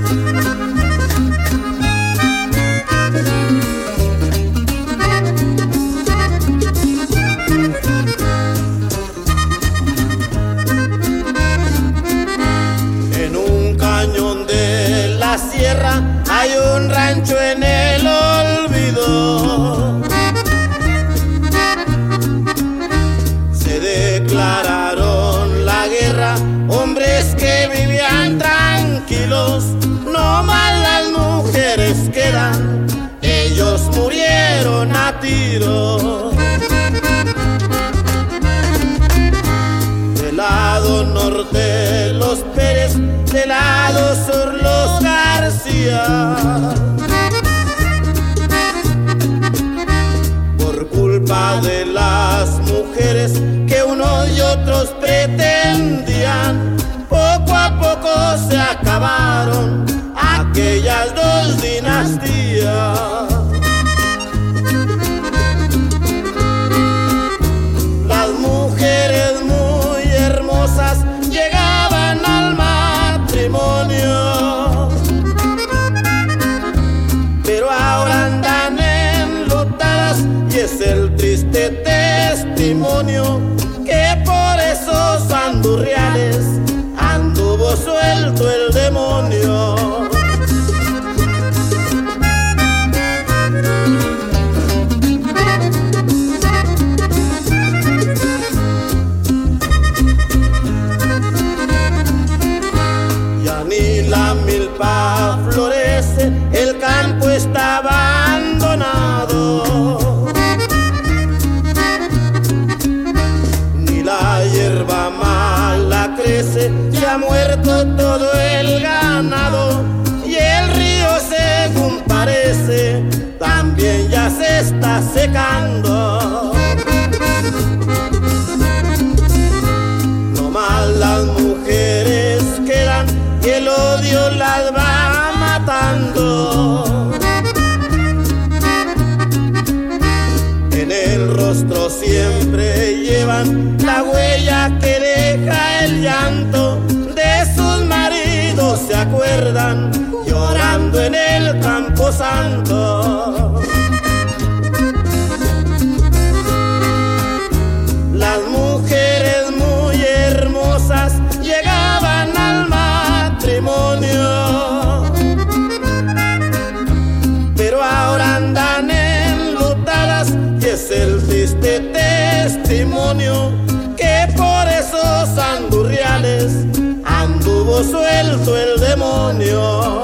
Hay un rancho en el olvido. Se declararon la guerra hombres que vivían tranquilos. No más las mujeres quedan, ellos murieron a tiros. Del lado norte los Pérez, del lado sur los García. Por culpa de las mujeres que unos y otros pretendían, poco a poco se acabaron aquellas dos dinastías. Las mujeres muy hermosas llegaban al matrimonio, pero ahora andan enlutadas y es el triste testimonio que por esos andurriales anduvo suelto el demonio. Ni la milpa florece, el campo está abandonado. Ni la hierba mala crece, se ha muerto todo el ganado. Y el río, según parece, también ya se está secando. No más las mujeres quedan y el odio las va matando. En el rostro siempre llevan la huella que deja el llanto. De sus maridos se acuerdan llorando en el campo santo. Las mujeres muy hermosas llegaban al matrimonio, pero ahora andan enlutadas y es el triste testimonio que por esos andurriales anduvo suelto el demonio.